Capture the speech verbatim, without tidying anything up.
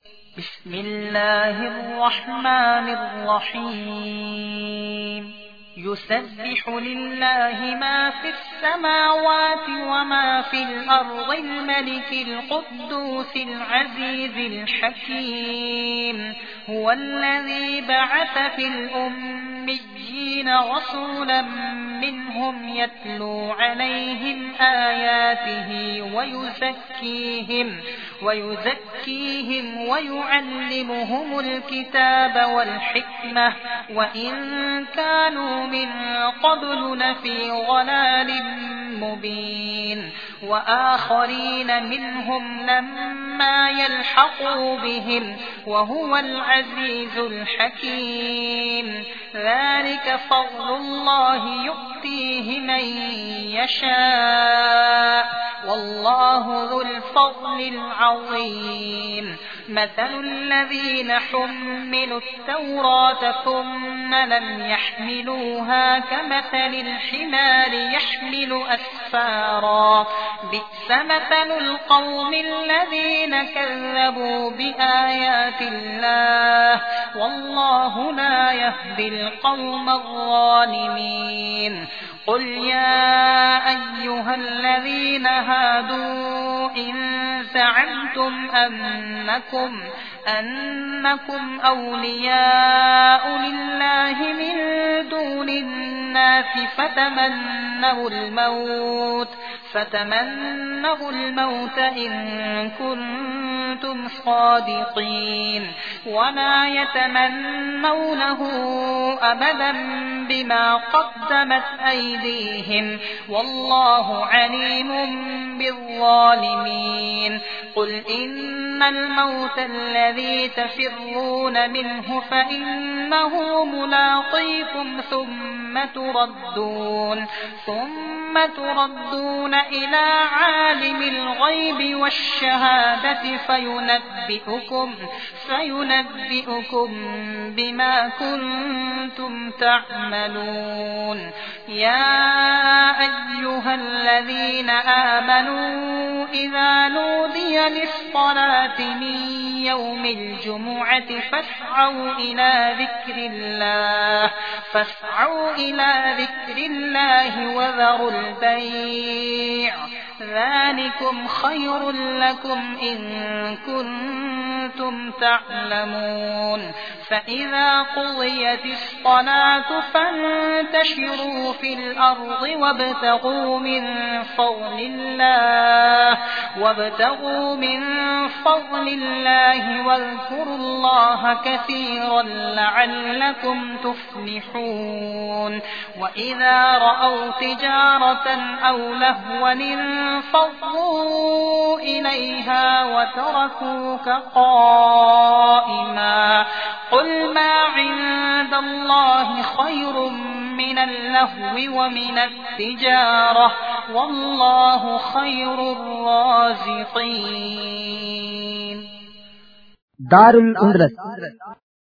بسم الله الرحمن الرحيم يسبح لله ما في السماوات وما في الأرض الملك القدوس العزيز الحكيم هو الذي بعث في الأميين رسولا منهم يتلو عليهم آياته ويزكيهم ويزكيهم ويعلمهم الكتاب والحكمة وإن كانوا من قبل لفي ضلال مبين وآخرين منهم لما يلحقوا بهم وهو العزيز الحكيم ذلك فضل الله يؤتيه من يشاء والله ذو الفضل العظيم مثل الذين حملوا التوراة ثم لم يحملوها كمثل الحمار يحمل أسفارا بئس مثل القوم الذين كذبوا بآيات الله والله لا يهدي القوم الظالمين قل يا أيها الذين هادوا إن زعمتم أنكم أنكم أولياء لله من دون الناس فتمنوا الموت فتمنوا الموت إن كنتم صادقين ولا يتمنونه أبدا بما قدمت أيديهم والله عليم بالظالمين قل إن الموت الذي تفرون منه فإنه ملاقيكم ثم تردون ثم تردون إلى عالم الغيب والشهادة فينبئكم فينبئكم بما كنتم تعملون يا أيها الذين آمنوا إذا نودي للصلاة من يوم الجمعة فاسعوا إلى ذكر الله فاسعوا إلى ذكر الله وذروا البيع ذلكم خير لكم إن كنتم تعلمون فإذا قضيت الصلاة فانتشروا في الأرض وابتغوا من فضل الله وابتغوا من فضل الله واذكروا الله كثيرا لعلكم تفلحون وإذا رأوا تجارة أو لهوا انفضوا إليها وتركوك قائما قل ما عند الله خير من اللهو ومن التجارة والله خير الرازقين. دار الأندلس